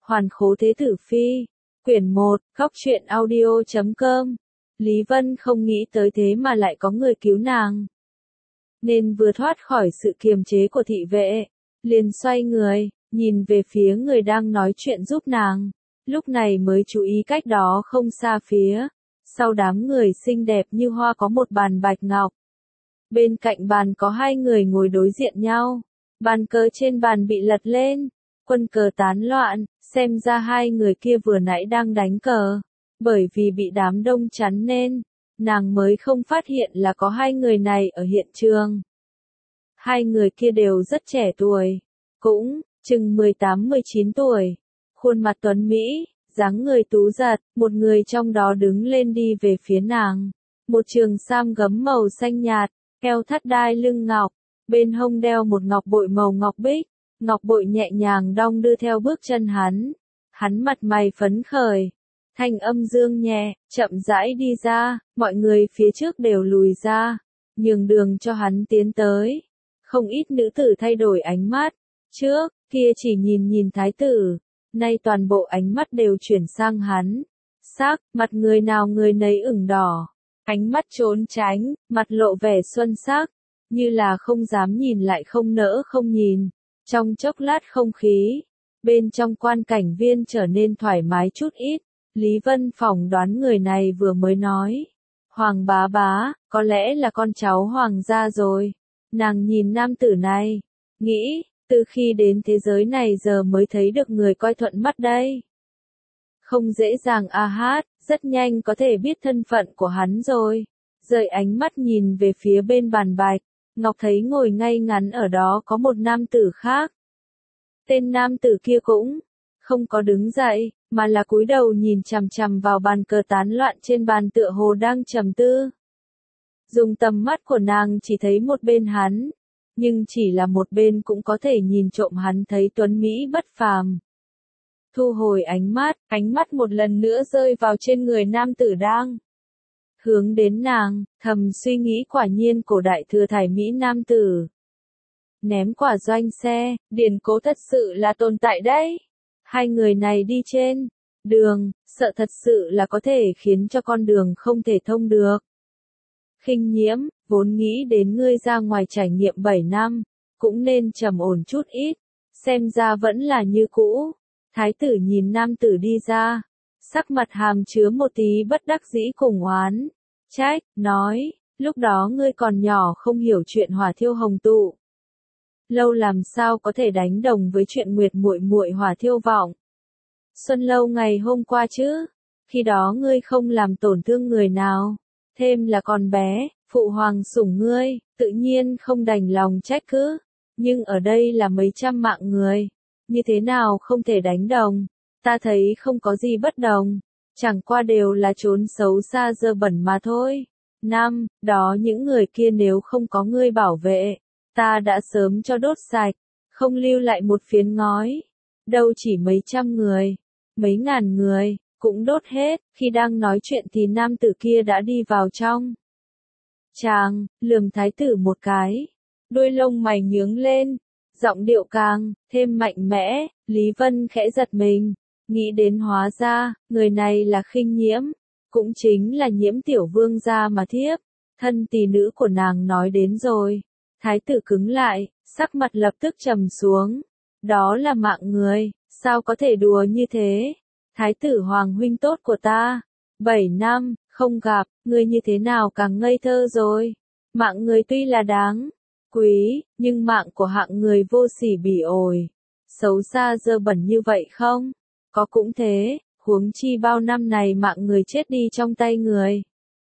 Hoàn khố thế tử phi. Quyển 1, Góc truyện audio.com. Lý Vân không nghĩ tới thế mà lại có người cứu nàng. Nên vừa thoát khỏi sự kiềm chế của thị vệ, liền xoay người, nhìn về phía người đang nói chuyện giúp nàng. Lúc này mới chú ý cách đó không xa phía. Sau đám người xinh đẹp như hoa có một bàn bạch ngọc. Bên cạnh bàn có hai người ngồi đối diện nhau. Bàn cờ trên bàn bị lật lên. Quân cờ tán loạn, xem ra hai người kia vừa nãy đang đánh cờ. Bởi vì bị đám đông chắn nên, nàng mới không phát hiện là có hai người này ở hiện trường. Hai người kia đều rất trẻ tuổi, cũng chừng 18-19 tuổi. Khuôn mặt tuấn Mỹ, dáng người tú giật, một người trong đó đứng lên đi về phía nàng. Một trường sam gấm màu xanh nhạt, eo thắt đai lưng ngọc, bên hông đeo một ngọc bội màu ngọc bích. Ngọc bội nhẹ nhàng đong đưa theo bước chân hắn. Hắn mặt mày phấn khởi. Thanh âm dương nhẹ, chậm rãi đi ra, mọi người phía trước đều lùi ra, nhường đường cho hắn tiến tới. Không ít nữ tử thay đổi ánh mắt, trước kia chỉ nhìn thái tử, nay toàn bộ ánh mắt đều chuyển sang hắn. Sắc, mặt người nào người nấy ửng đỏ, ánh mắt trốn tránh, mặt lộ vẻ xuân sắc, như là không dám nhìn lại không nỡ không nhìn. Trong chốc lát không khí, bên trong quan cảnh viên trở nên thoải mái chút ít. Lý Vân phỏng đoán người này vừa mới nói. Hoàng bá bá, có lẽ là con cháu hoàng gia rồi. Nàng nhìn nam tử này, nghĩ, từ khi đến thế giới này giờ mới thấy được người coi thuận mắt đây. Không dễ dàng hát, rất nhanh có thể biết thân phận của hắn rồi. Rời ánh mắt nhìn về phía bên bàn bạch. Ngọc thấy ngồi ngay ngắn ở đó có một nam tử khác. Tên nam tử kia cũng không có đứng dậy, mà là cúi đầu nhìn chằm chằm vào bàn cờ tán loạn trên bàn tựa hồ đang trầm tư. Dùng tầm mắt của nàng chỉ thấy một bên hắn, nhưng chỉ là một bên cũng có thể nhìn trộm hắn thấy tuấn Mỹ bất phàm. Thu hồi ánh mắt một lần nữa rơi vào trên người nam tử đang hướng đến nàng, thầm suy nghĩ quả nhiên cổ đại thừa thải Mỹ nam tử. Ném quả doanh xe, điển cố thật sự là tồn tại đấy. Hai người này đi trên đường, sợ thật sự là có thể khiến cho con đường không thể thông được. Khinh Nhiễm, vốn nghĩ đến ngươi ra ngoài trải nghiệm 7 năm, cũng nên trầm ổn chút ít, xem ra vẫn là như cũ. Thái tử nhìn nam tử đi ra, sắc mặt hàm chứa một tí bất đắc dĩ cùng oán, trách, nói, lúc đó ngươi còn nhỏ không hiểu chuyện hỏa thiêu hồng tụ. Lâu làm sao có thể đánh đồng với chuyện nguyệt muội muội hỏa thiêu vọng. Xuân lâu ngày hôm qua chứ, khi đó ngươi không làm tổn thương người nào, thêm là con bé, phụ hoàng sủng ngươi, tự nhiên không đành lòng trách cứ, nhưng ở đây là mấy trăm mạng người, như thế nào không thể đánh đồng, ta thấy không có gì bất đồng, chẳng qua đều là chốn xấu xa dơ bẩn mà thôi. Năm, đó những người kia nếu không có ngươi bảo vệ, ta đã sớm cho đốt sạch, không lưu lại một phiến ngói. Đâu chỉ mấy trăm người, mấy ngàn người, cũng đốt hết. Khi đang nói chuyện thì nam tử kia đã đi vào trong. Chàng, lườm thái tử một cái. Đôi lông mày nhướng lên, giọng điệu càng thêm mạnh mẽ. Lý Vân khẽ giật mình, nghĩ đến hóa ra, người này là Khinh Nhiễm, cũng chính là Nhiễm tiểu vương gia mà thiếp, thân tỷ nữ của nàng nói đến rồi. Thái tử cứng lại, sắc mặt lập tức trầm xuống. Đó là mạng người, sao có thể đùa như thế? Thái tử hoàng huynh tốt của ta, 7 năm, không gặp, ngươi như thế nào càng ngây thơ rồi. Mạng người tuy là đáng quý, nhưng mạng của hạng người vô sỉ bỉ ổi, xấu xa dơ bẩn như vậy không? Có cũng thế, huống chi bao năm này mạng người chết đi trong tay người.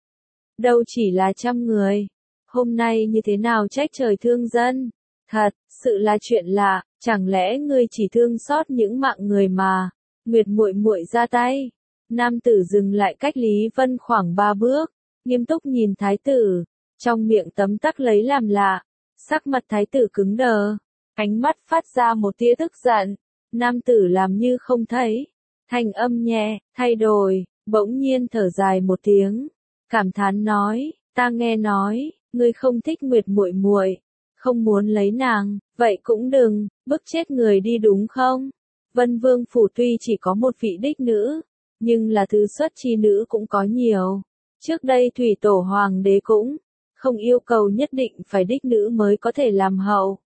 Đâu chỉ là trăm người. Hôm nay như thế nào trách trời thương dân? Thật, sự là chuyện lạ, chẳng lẽ ngươi chỉ thương xót những mạng người mà Nguyệt muội muội ra tay? Nam tử dừng lại cách Lý Vân khoảng 3 bước, nghiêm túc nhìn thái tử, trong miệng tấm tắc lấy làm lạ. Sắc mặt thái tử cứng đờ, ánh mắt phát ra một tia tức giận. Nam tử làm như không thấy, thanh âm nhẹ, thay đổi, bỗng nhiên thở dài một tiếng, cảm thán nói, ta nghe nói, ngươi không thích Nguyệt muội muội, không muốn lấy nàng, vậy cũng đừng bức chết người đi đúng không? Vân Vương phủ tuy chỉ có một vị đích nữ, nhưng là thứ xuất chi nữ cũng có nhiều. Trước đây thủy tổ hoàng đế cũng không yêu cầu nhất định phải đích nữ mới có thể làm hậu.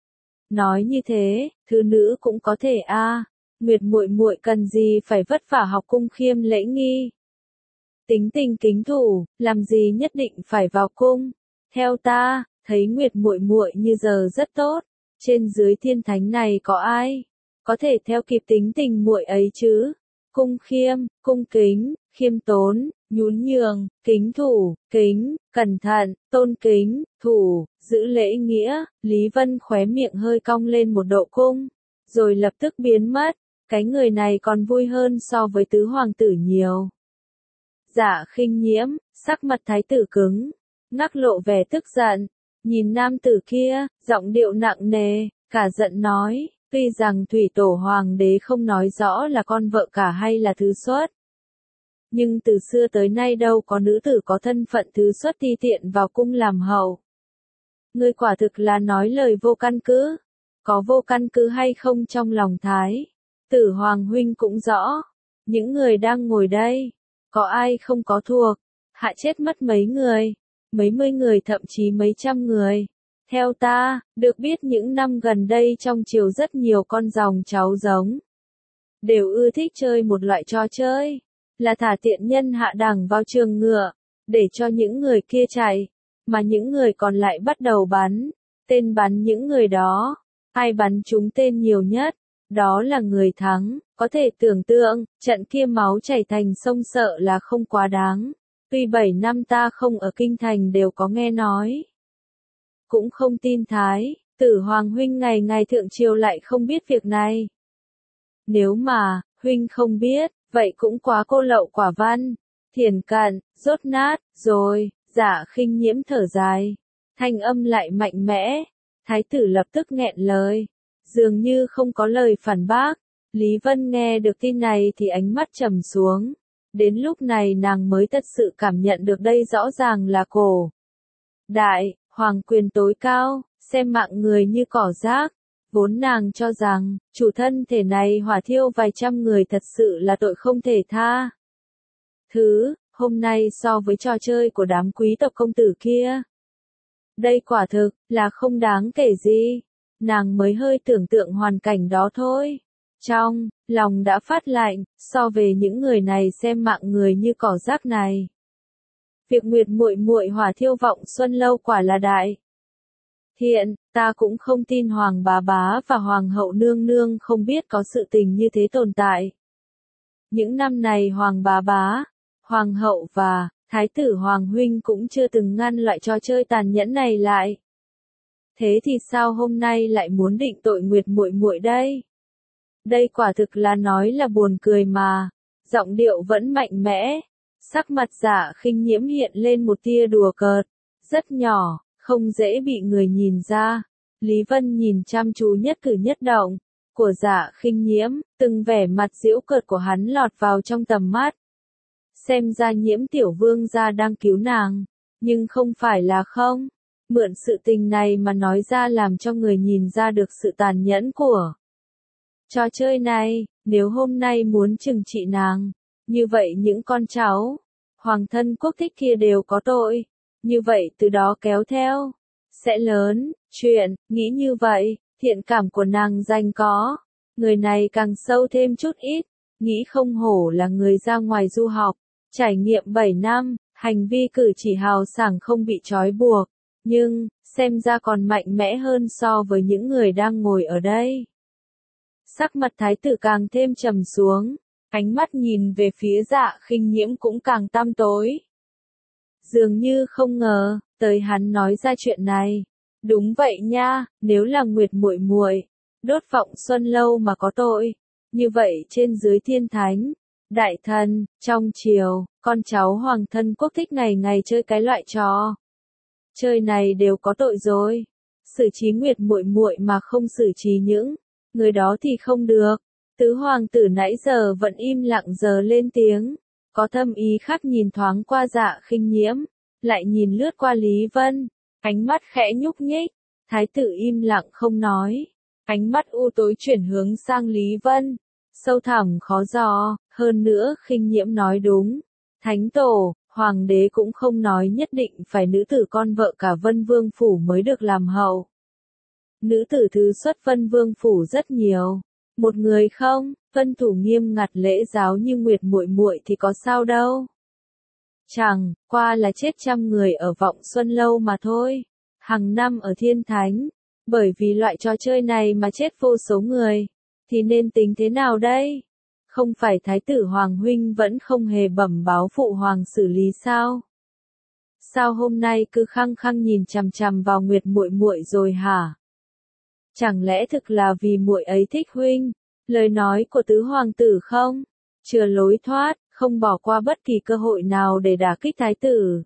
Nói như thế, thứ nữ cũng có thể a. Nguyệt muội muội cần gì phải vất vả học cung khiêm lễ nghi. Tính tình kính thủ, làm gì nhất định phải vào cung. Theo ta, thấy Nguyệt muội muội như giờ rất tốt, trên dưới thiên thánh này có ai có thể theo kịp tính tình muội ấy chứ? Cung khiêm, cung kính, khiêm tốn, nhún nhường, kính thủ, kính, cẩn thận, tôn kính, thủ, giữ lễ nghĩa. Lý Vân khóe miệng hơi cong lên một độ cung, rồi lập tức biến mất. Cái người này còn vui hơn so với tứ hoàng tử nhiều. Dạ Khinh Nhiễm, sắc mặt thái tử cứng, ngắc lộ vẻ tức giận, nhìn nam tử kia, giọng điệu nặng nề, cả giận nói, tuy rằng thủy tổ hoàng đế không nói rõ là con vợ cả hay là thứ xuất. Nhưng từ xưa tới nay đâu có nữ tử có thân phận thứ xuất ti tiện vào cung làm hậu. Ngươi quả thực là nói lời vô căn cứ, có vô căn cứ hay không trong lòng thái tử hoàng huynh cũng rõ, những người đang ngồi đây, có ai không có thuộc, hạ chết mất mấy người, mấy mươi người thậm chí mấy trăm người. Theo ta, được biết những năm gần đây trong triều rất nhiều con dòng cháu giống, đều ưa thích chơi một loại trò chơi, là thả tiện nhân hạ đẳng vào trường ngựa, để cho những người kia chạy, mà những người còn lại bắt đầu bắn, tên bắn những người đó, ai bắn trúng tên nhiều nhất, đó là người thắng. Có thể tưởng tượng, trận kia máu chảy thành sông sợ là không quá đáng. Tuy 7 năm ta không ở kinh thành đều có nghe nói. Cũng không tin thái tử hoàng huynh ngày ngày thượng triều lại không biết việc này. Nếu mà, huynh không biết, vậy cũng quá cô lậu quả văn. Thiển cận, rốt nát, rồi, Dạ Khinh Nhiễm thở dài. Thanh âm lại mạnh mẽ. Thái tử lập tức nghẹn lời. Dường như không có lời phản bác. Lý Vân nghe được tin này thì ánh mắt trầm xuống. Đến lúc này nàng mới thật sự cảm nhận được đây rõ ràng là cổ đại, hoàng quyền tối cao, xem mạng người như cỏ rác. Vốn nàng cho rằng, chủ thân thể này hỏa thiêu vài trăm người thật sự là tội không thể tha. Hôm nay so với trò chơi của đám quý tộc công tử kia, đây quả thực là không đáng kể gì. Nàng mới hơi tưởng tượng hoàn cảnh đó thôi. Trong lòng đã phát lạnh, so về những người này xem mạng người như cỏ rác này. Việc Nguyệt muội muội hỏa thiêu Vọng Xuân lâu quả là đại thiện, ta cũng không tin hoàng bá bá và hoàng hậu nương nương không biết có sự tình như thế tồn tại. Những năm này hoàng bá bá, hoàng hậu và thái tử hoàng huynh cũng chưa từng ngăn loại trò chơi tàn nhẫn này lại. Thế thì sao hôm nay lại muốn định tội Nguyệt muội muội đây? Đây quả thực là nói là buồn cười mà. Giọng điệu vẫn mạnh mẽ. Sắc mặt Dạ Khinh Nhiễm hiện lên một tia đùa cợt. Rất nhỏ, không dễ bị người nhìn ra. Lý Vân nhìn chăm chú nhất cử nhất động của Dạ Khinh Nhiễm, từng vẻ mặt giễu cợt của hắn lọt vào trong tầm mắt. Xem ra Nhiễm tiểu vương gia đang cứu nàng, nhưng không phải là không. Mượn sự tình này mà nói ra làm cho người nhìn ra được sự tàn nhẫn của trò chơi này. Nếu hôm nay muốn trừng trị nàng, như vậy những con cháu hoàng thân quốc thích kia đều có tội. Như vậy từ đó kéo theo sẽ lớn chuyện. Nghĩ như vậy, thiện cảm của nàng dành có người này càng sâu thêm chút ít. Nghĩ không hổ là người ra ngoài du học, trải nghiệm 7 năm, hành vi cử chỉ hào sảng không bị trói buộc, nhưng xem ra còn mạnh mẽ hơn so với những người đang ngồi ở đây. Sắc mặt thái tử càng thêm trầm xuống, ánh mắt nhìn về phía Dạ Khinh Nhiễm cũng càng tăm tối. Dường như không ngờ tới hắn nói ra chuyện này. Đúng vậy nha, nếu là Nguyệt muội muội đốt Vọng Xuân lâu mà có tội, như vậy trên dưới thiên thánh, đại thần, trong triều, con cháu hoàng thân quốc thích ngày ngày chơi cái loại trò chơi này đều có tội rồi. Xử trí Nguyệt muội muội mà không xử trí những người đó thì không được. Tứ hoàng tử nãy giờ vẫn im lặng giờ lên tiếng, có thâm ý khác nhìn thoáng qua Dạ Khinh Nhiễm, lại nhìn lướt qua Lý Vân, ánh mắt khẽ nhúc nhích. Thái tử im lặng không nói, ánh mắt u tối chuyển hướng sang Lý Vân, sâu thẳm khó dò, hơn nữa Khinh Nhiễm nói đúng. Thánh tổ, hoàng đế cũng không nói nhất định phải nữ tử con vợ cả Vân Vương phủ mới được làm hậu. Nữ tử thứ xuất Vân Vương phủ rất nhiều. Một người không, tuân thủ nghiêm ngặt lễ giáo như Nguyệt muội muội thì có sao đâu. Chẳng qua là chết trăm người ở Vọng Xuân lâu mà thôi. Hàng năm ở Thiên Thánh, bởi vì loại trò chơi này mà chết vô số người, thì nên tính thế nào đây? Không phải Thái tử Hoàng huynh vẫn không hề bẩm báo phụ hoàng xử lý sao? Sao hôm nay cứ khăng khăng nhìn chằm chằm vào Nguyệt muội muội rồi hả? Chẳng lẽ thực là vì muội ấy thích huynh? Lời nói của tứ hoàng tử không? Chưa lối thoát, không bỏ qua bất kỳ cơ hội nào để đả kích thái tử.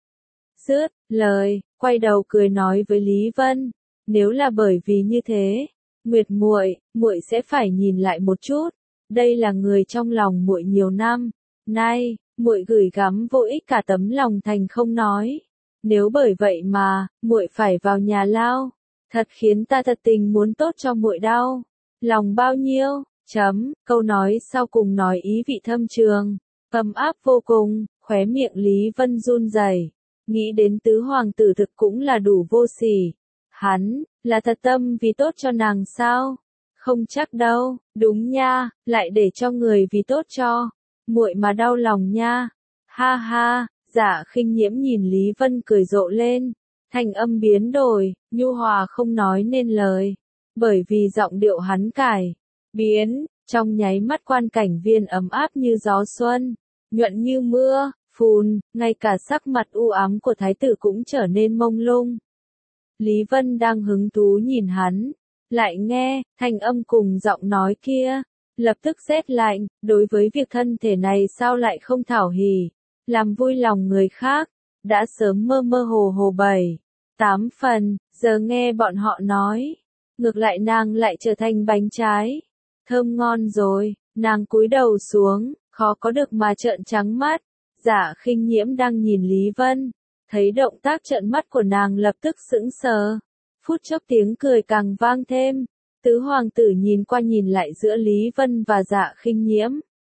Dứt lời, quay đầu cười nói với Lý Vân, nếu là bởi vì như thế, Nguyệt muội, muội sẽ phải nhìn lại một chút. Đây là người trong lòng muội nhiều năm, nay, muội gửi gắm vô ích cả tấm lòng thành không nói. Nếu bởi vậy mà, muội phải vào nhà lao, thật khiến ta thật tình muốn tốt cho muội đau. Lòng bao nhiêu, câu nói sau cùng nói ý vị thâm trường, ấm áp vô cùng, khóe miệng Lý Vân run rẩy, nghĩ đến tứ hoàng tử thực cũng là đủ vô sỉ. Hắn, là thật tâm vì tốt cho nàng sao? Không chắc đâu, đúng nha, lại để cho người vì tốt cho muội mà đau lòng nha. Ha ha, Dạ Khinh Nhiễm nhìn Lý Vân cười rộ lên, thanh âm biến đổi, nhu hòa không nói nên lời, bởi vì giọng điệu hắn cải biến, trong nháy mắt quan cảnh viên ấm áp như gió xuân, nhuận như mưa, phùn, ngay cả sắc mặt u ám của thái tử cũng trở nên mông lung. Lý Vân đang hứng thú nhìn hắn, lại nghe thanh âm cùng giọng nói kia, lập tức rét lạnh, đối với việc thân thể này sao lại không thảo hỉ, làm vui lòng người khác, đã sớm mơ mơ hồ hồ 7, 8 phần, giờ nghe bọn họ nói, ngược lại nàng lại trở thành bánh trái, thơm ngon rồi, nàng cúi đầu xuống, khó có được mà trợn trắng mắt. Dạ Khinh Nhiễm đang nhìn Lý Vân, thấy động tác trợn mắt của nàng lập tức sững sờ, phút chốc tiếng cười càng vang thêm. Tứ hoàng tử nhìn qua nhìn lại giữa Lý Vân và Dạ Khinh Nhiễm,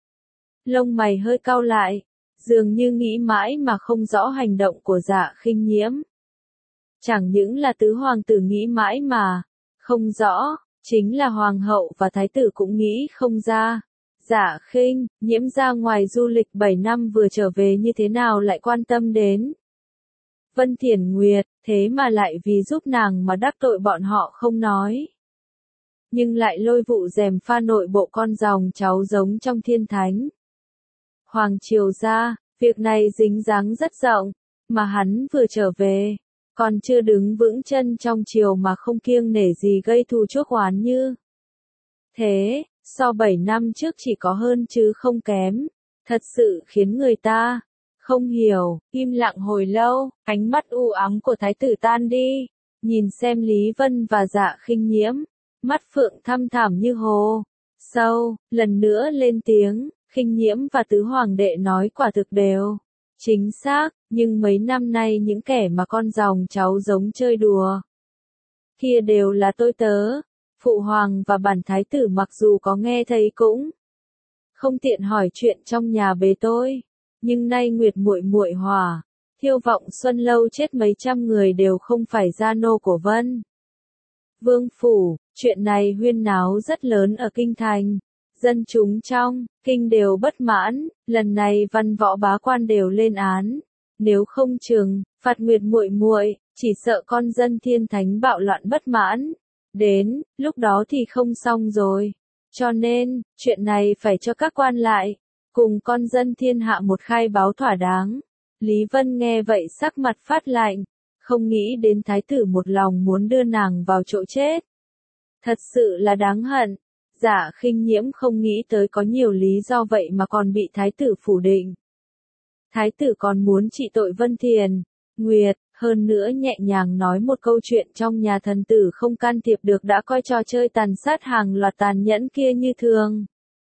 lông mày hơi cau lại, dường như nghĩ mãi mà không rõ hành động của Dạ Khinh Nhiễm. Chẳng những là tứ hoàng tử nghĩ mãi mà không rõ, chính là hoàng hậu và thái tử cũng nghĩ không ra. Dạ Khinh Nhiễm ra ngoài du lịch 7 năm vừa trở về như thế nào lại quan tâm đến Vân Thiển Nguyệt, thế mà lại vì giúp nàng mà đắc tội bọn họ không nói, nhưng lại lôi vụ gièm pha nội bộ con dòng cháu giống trong Thiên Thánh Hoàng triều ra, việc này dính dáng rất rộng, mà hắn vừa trở về, còn chưa đứng vững chân trong triều mà không kiêng nể gì gây thù chuốc oán như thế, so 7 năm trước chỉ có hơn chứ không kém, thật sự khiến người ta không hiểu. Im lặng hồi lâu, ánh mắt u ám của thái tử tan đi, nhìn xem Lý Vân và Dạ Khinh Nhiễm, mắt phượng thăm thẳm như hồ sâu, lần nữa lên tiếng, Khinh Nhiễm và tứ hoàng đệ nói quả thực đều chính xác, nhưng mấy năm nay những kẻ mà con dòng cháu giống chơi đùa kia đều là tôi tớ. Phụ hoàng và bản thái tử mặc dù có nghe thấy cũng không tiện hỏi chuyện trong nhà bề tôi, nhưng nay Nguyệt muội muội hỏa thiêu Vọng Xuân lâu chết mấy trăm người đều không phải gia nô của Vân Vương phủ, chuyện này huyên náo rất lớn ở kinh thành, dân chúng trong kinh đều bất mãn, lần này văn võ bá quan đều lên án, nếu không trừng phạt Nguyệt muội muội, chỉ sợ con dân Thiên Thánh bạo loạn bất mãn. Đến, lúc đó thì không xong rồi. Cho nên, chuyện này phải cho các quan lại, cùng con dân thiên hạ một khai báo thỏa đáng. Lý Vân nghe vậy sắc mặt phát lạnh, không nghĩ đến thái tử một lòng muốn đưa nàng vào chỗ chết. Thật sự là đáng hận. Dạ Khinh Nhiễm không nghĩ tới có nhiều lý do vậy mà còn bị thái tử phủ định. Thái tử còn muốn trị tội Vân Thiền Nguyệt, hơn nữa nhẹ nhàng nói một câu chuyện trong nhà thần tử không can thiệp được đã coi trò chơi tàn sát hàng loạt tàn nhẫn kia như thường.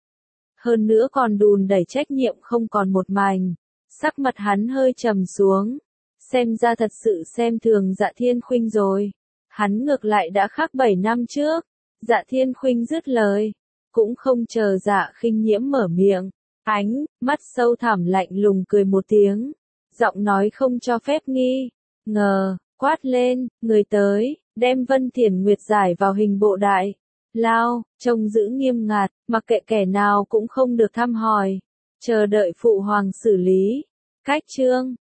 Hơn nữa còn đùn đẩy trách nhiệm không còn một mảnh, sắc mặt hắn hơi trầm xuống, xem ra thật sự xem thường Dạ Thiên Khuynh rồi. Hắn ngược lại đã khác 7 năm trước. Dạ Thiên Khuynh dứt lời, cũng không chờ Dạ Khinh Nhiễm mở miệng. Ánh mắt sâu thẳm lạnh lùng cười một tiếng. Giọng nói không cho phép nghi ngờ, quát lên, người tới, đem Vân Thiển Nguyệt giải vào hình bộ đại lao, trông giữ nghiêm ngặt, mặc kệ kẻ nào cũng không được thăm hỏi, chờ đợi phụ hoàng xử lý. Cách chương